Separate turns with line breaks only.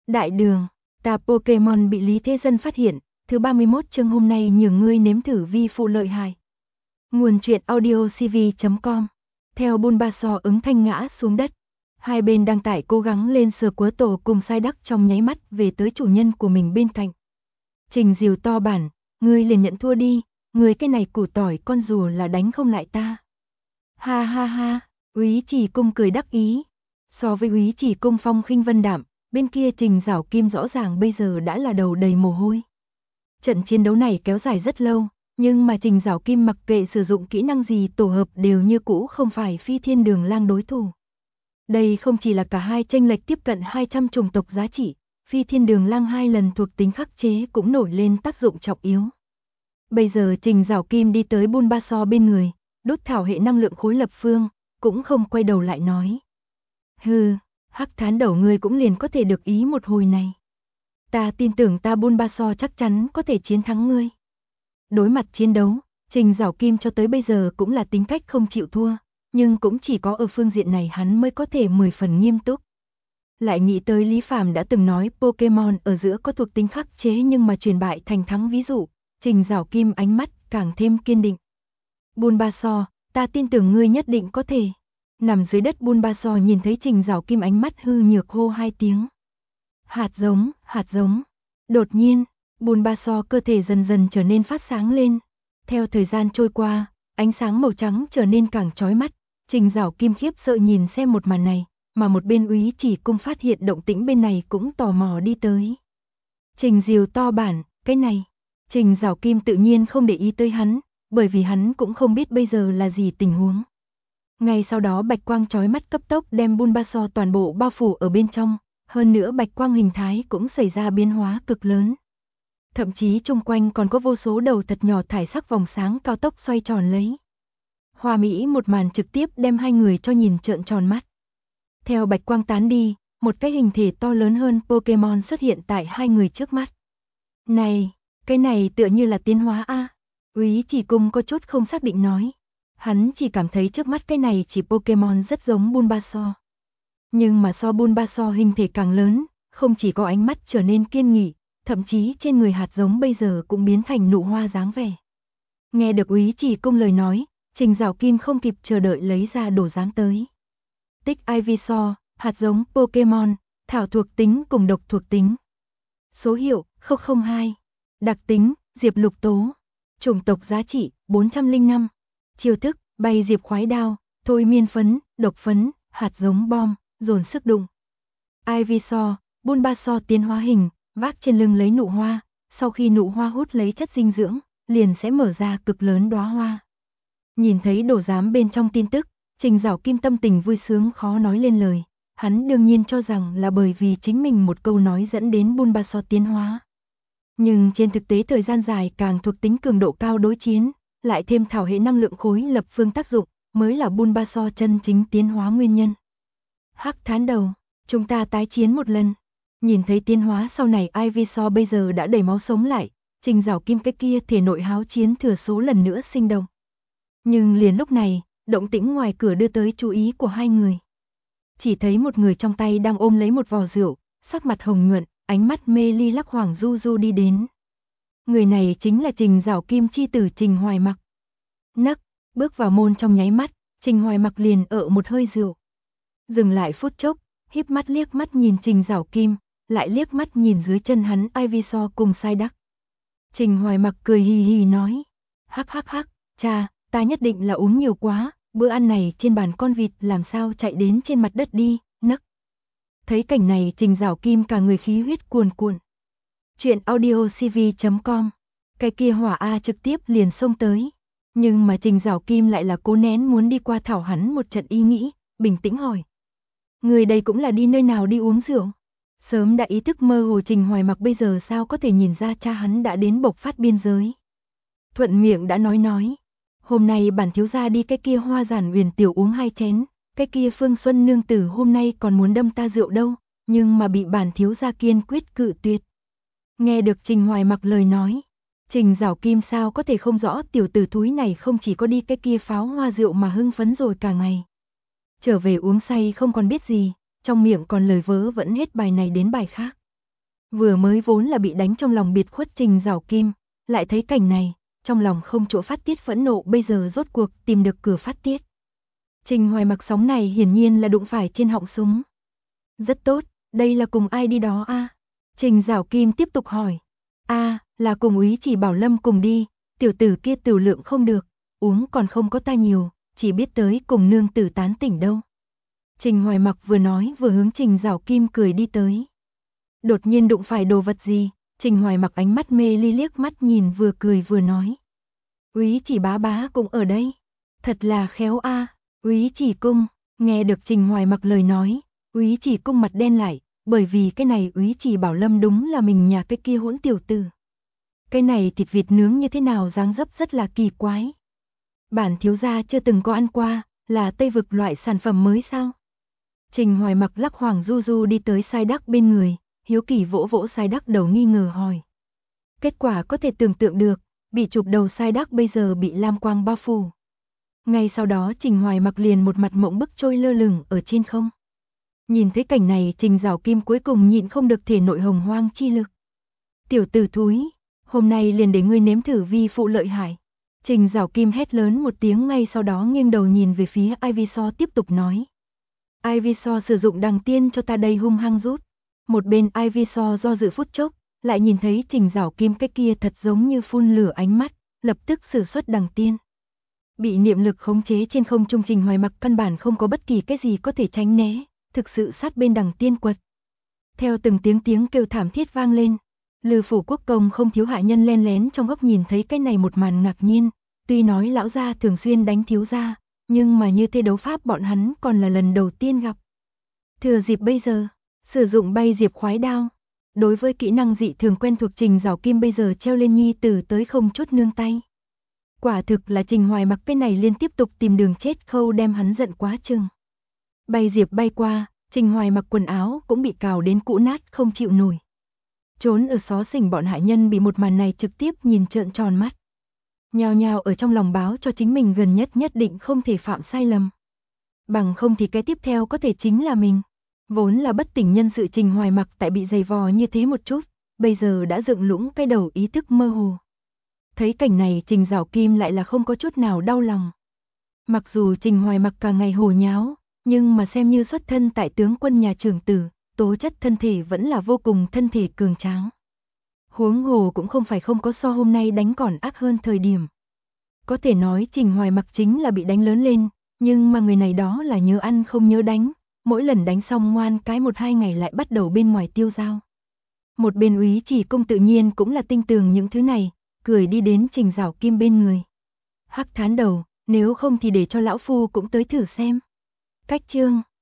Đại đường, ta Pokemon bị Lý Thế Dân phát hiện, thứ 31 chương hôm nay nhường ngươi nếm thử vi phụ lợi hại. Nguồn truyện audiocv.com. Theo Bulbasaur ứng thanh ngã xuống đất. Hai bên đang tải cố gắng lên sờ quớ tổ cùng sai đắc trong nháy mắt về tới chủ nhân của mình bên cạnh. Trình Diều to bản, ngươi liền nhận thua đi, ngươi cái này củ tỏi con rùa là đánh không lại ta. Ha ha ha, Úy Chỉ Cung cười đắc ý. So với Úy Chỉ Cung phong khinh vân đạm, bên kia Trình Giảo Kim rõ ràng bây giờ đã là đầu đầy mồ hôi. Trận chiến đấu này kéo dài rất lâu, nhưng mà Trình Giảo Kim mặc kệ sử dụng kỹ năng gì tổ hợp đều như cũ không phải Phi Thiên Đường Lang đối thủ. Đây không chỉ là cả hai chênh lệch tiếp cận 200 chủng tộc giá trị, Phi Thiên Đường Lang hai lần thuộc tính khắc chế cũng nổi lên tác dụng trọng yếu. Bây giờ Trình Giảo Kim đi tới Bulbasaur bên người, đốt thảo hệ năng lượng khối lập phương, cũng không quay đầu lại nói. Hừ, hắc thán đầu ngươi cũng liền có thể được ý một hồi này. Ta tin tưởng ta Bulbasaur chắc chắn có thể chiến thắng ngươi. Đối mặt chiến đấu, Trình Giảo Kim cho tới bây giờ cũng là tính cách không chịu thua, nhưng cũng chỉ có ở phương diện này hắn mới có thể 10 phần nghiêm túc. Lại nghĩ tới Lý Phàm đã từng nói Pokemon ở giữa có thuộc tính khắc chế nhưng mà truyền bại thành thắng ví dụ, Trình Giảo Kim ánh mắt càng thêm kiên định. Bulbasaur, ta tin tưởng ngươi nhất định có thể. Nằm dưới đất Bulbasaur nhìn thấy Trình Giảo Kim ánh mắt hư nhược hô hai tiếng. Hạt giống, hạt giống. Đột nhiên, Bulbasaur cơ thể dần dần trở nên phát sáng lên. Theo thời gian trôi qua, ánh sáng màu trắng trở nên càng chói mắt. Trình Giảo Kim khiếp sợ nhìn xem một màn này, mà một bên Úy Chỉ Cung phát hiện động tĩnh bên này cũng tò mò đi tới. Trình Diều to bản, cái này. Trình Giảo Kim tự nhiên không để ý tới hắn, bởi vì hắn cũng không biết bây giờ là gì tình huống. Ngay sau đó bạch quang chói mắt cấp tốc đem Bulbasaur toàn bộ bao phủ ở bên trong, hơn nữa bạch quang hình thái cũng xảy ra biến hóa cực lớn. Thậm chí chung quanh còn có vô số đầu thật nhỏ thải sắc vòng sáng cao tốc xoay tròn lấy. Hoa mỹ một màn trực tiếp đem hai người cho nhìn trợn tròn mắt. Theo bạch quang tán đi, một cái hình thể to lớn hơn Pokemon xuất hiện tại hai người trước mắt. Này, cái này tựa như là tiến hóa a. Úy Chỉ Cung có chút không xác định nói. Hắn chỉ cảm thấy trước mắt cái này chỉ Pokemon rất giống Bulbasaur. Nhưng mà so Bulbasaur hình thể càng lớn, không chỉ có ánh mắt trở nên kiên nghị, thậm chí trên người hạt giống bây giờ cũng biến thành nụ hoa dáng vẻ. Nghe được Úy Chỉ Cung lời nói, Trình Giảo Kim không kịp chờ đợi lấy ra đồ dáng tới. Tích Ivysaur, hạt giống Pokemon, thảo thuộc tính cùng độc thuộc tính. Số hiệu 002. Đặc tính Diệp Lục Tố. Chủng tộc giá trị 405. Chiêu thức bay diệp khoái đao, thôi miên phấn, độc phấn, hạt giống bom, dồn sức đụng. Ivysaur, Bulbasaur tiến hóa hình, vác trên lưng lấy nụ hoa, sau khi nụ hoa hút lấy chất dinh dưỡng, liền sẽ mở ra cực lớn đóa hoa. Nhìn thấy đồ giám bên trong tin tức, Trình Giảo Kim tâm tình vui sướng khó nói lên lời. Hắn đương nhiên cho rằng là bởi vì chính mình một câu nói dẫn đến Bulbasaur tiến hóa. Nhưng trên thực tế thời gian dài càng thuộc tính cường độ cao đối chiến, lại thêm thảo hệ năng lượng khối lập phương tác dụng, mới là Bulbasaur chân chính tiến hóa nguyên nhân. Hắc thán đầu, chúng ta tái chiến một lần. Nhìn thấy tiến hóa sau này Ivysaur bây giờ đã đầy máu sống lại, Trình Giảo Kim cái kia thể nội háo chiến thừa số lần nữa sinh động. Nhưng liền lúc này, động tĩnh ngoài cửa đưa tới chú ý của hai người. Chỉ thấy một người trong tay đang ôm lấy một vò rượu, sắc mặt hồng nhuận, ánh mắt mê ly lắc Hoàng Du Du đi đến. Người này chính là Trình Giảo Kim chi tử Trình Hoài Mặc. Nấc, bước vào môn trong nháy mắt, Trình Hoài Mặc liền ợ một hơi rượu. Dừng lại phút chốc, híp mắt liếc mắt nhìn Trình Giảo Kim, lại liếc mắt nhìn dưới chân hắn Ivysaur cùng sai đắc. Trình Hoài Mặc cười hì hì nói, hắc hắc hắc, cha, ta nhất định là uống nhiều quá, bữa ăn này trên bàn con vịt làm sao chạy đến trên mặt đất đi, nấc. Thấy cảnh này Trình Giảo Kim cả người khí huyết cuồn cuộn. Chuyện audiocv.com. Cái kia hỏa A trực tiếp liền xông tới. Nhưng mà Trình Giảo Kim lại là cố nén muốn đi qua thảo hắn một trận ý nghĩ, bình tĩnh hỏi. Người đây cũng là đi nơi nào đi uống rượu? Sớm đã ý thức mơ hồ Trình Hoài Mặc bây giờ sao có thể nhìn ra cha hắn đã đến bộc phát biên giới. Thuận miệng đã nói. Hôm nay bản thiếu gia đi cái kia Hoa Giản Uyển tiểu uống 2 chén, cái kia Phương Xuân nương tử hôm nay còn muốn đâm ta rượu đâu, nhưng mà bị bản thiếu gia kiên quyết cự tuyệt. Nghe được Trình Hoài Mặc lời nói, Trình Giảo Kim sao có thể không rõ tiểu tử thúi này không chỉ có đi cái kia pháo hoa rượu mà hưng phấn rồi cả ngày. Trở về uống say không còn biết gì, trong miệng còn lời vớ vẫn hết bài này đến bài khác. Vừa mới vốn là bị đánh trong lòng biệt khuất Trình Giảo Kim, lại thấy cảnh này, trong lòng không chỗ phát tiết phẫn nộ, bây giờ rốt cuộc tìm được cửa phát tiết. Trình Hoài Mặc sóng này hiển nhiên là đụng phải trên họng súng. Rất tốt, đây là cùng ai đi đó a? Trình Giảo Kim tiếp tục hỏi. Là cùng úy chỉ Bảo Lâm cùng đi, tiểu tử kia tiểu lượng không được, uống còn không có ta nhiều, chỉ biết tới cùng nương tử tán tỉnh đâu. Trình Hoài Mặc vừa nói vừa hướng Trình Giảo Kim cười đi tới. Đột nhiên đụng phải đồ vật gì, Trình Hoài Mặc ánh mắt mê ly liếc mắt nhìn vừa cười vừa nói. Úy chỉ bá bá cũng ở đây, thật là khéo a. Úy chỉ cung, nghe được Trình Hoài Mặc lời nói, úy chỉ cung mặt đen lại, bởi vì cái này úy chỉ Bảo Lâm đúng là mình nhà cái kia hỗn tiểu tử. Cái này thịt vịt nướng như thế nào dáng dấp rất là kỳ quái. Bản thiếu gia chưa từng có ăn qua, là Tây vực loại sản phẩm mới sao? Trình Hoài Mặc lắc Hoàng Du Du đi tới Sai Đắc bên người, hiếu kỳ vỗ vỗ Sai Đắc đầu nghi ngờ hỏi. Kết quả có thể tưởng tượng được, bị chụp đầu Sai Đắc bây giờ bị lam quang bao phủ. Ngay sau đó Trình Hoài Mặc liền một mặt mộng bức trôi lơ lửng ở trên không. Nhìn thấy cảnh này Trình Giảo Kim cuối cùng nhịn không được thể nội hồng hoang chi lực. Tiểu tử thúi, hôm nay liền để ngươi nếm thử vi phụ lợi hại. Trình Giảo Kim hét lớn một tiếng, ngay sau đó nghiêng đầu nhìn về phía Ivysaur tiếp tục nói. Ivysaur sử dụng đằng tiên cho ta đây, hung hăng rút. Một bên Ivysaur do dự phút chốc, lại nhìn thấy Trình Giảo Kim cái kia thật giống như phun lửa ánh mắt, lập tức sử xuất đằng tiên. Bị niệm lực khống chế trên không trung, Trình Hoài Mặc căn bản không có bất kỳ cái gì có thể tránh né, thực sự sát bên đằng tiên quật. Theo từng tiếng kêu thảm thiết vang lên, Lư Phủ Quốc công không thiếu hạ nhân len lén trong góc nhìn thấy cái này một màn ngạc nhiên, tuy nói lão gia thường xuyên đánh thiếu gia, nhưng mà như thế đấu pháp bọn hắn còn là lần đầu tiên gặp. Thừa dịp bây giờ, sử dụng bay diệp khoái đao. Đối với kỹ năng dị thường quen thuộc, Trình Giảo Kim bây giờ treo lên nhi tử tới không chút nương tay. Quả thực là Trình Hoài Mặc cái này liên tiếp tục tìm đường chết khâu đem hắn giận quá chừng. Bay diệp bay qua, Trình Hoài Mặc quần áo cũng bị cào đến cũ nát không chịu nổi. Trốn ở xó xỉnh bọn hạ nhân bị một màn này trực tiếp nhìn trợn tròn mắt. Nhao nhao ở trong lòng báo cho chính mình gần nhất nhất định không thể phạm sai lầm. Bằng không thì cái tiếp theo có thể chính là mình. Vốn là bất tỉnh nhân sự Trình Hoài Mặc tại bị giày vò như thế một chút, bây giờ đã dựng lũng cái đầu ý thức mơ hồ. Thấy cảnh này Trình Giảo Kim lại là không có chút nào đau lòng. Mặc dù Trình Hoài Mặc cả ngày hồ nháo, nhưng mà xem như xuất thân tại tướng quân nhà trưởng tử, tố chất thân thể vẫn là vô cùng thân thể cường tráng. Huống hồ cũng không phải không có so hôm nay đánh còn ác hơn thời điểm. Có thể nói Trình Hoài Mặc chính là bị đánh lớn lên, nhưng mà người này đó là nhớ ăn không nhớ đánh, mỗi lần đánh xong ngoan cái 1-2 ngày lại bắt đầu bên ngoài tiêu dao. Một bên úy chỉ công tự nhiên cũng là tinh tường những thứ này, cười đi đến Trình Giảo Kim bên người. Hắc thán đầu, nếu không thì để cho lão phu cũng tới thử xem. Cách chương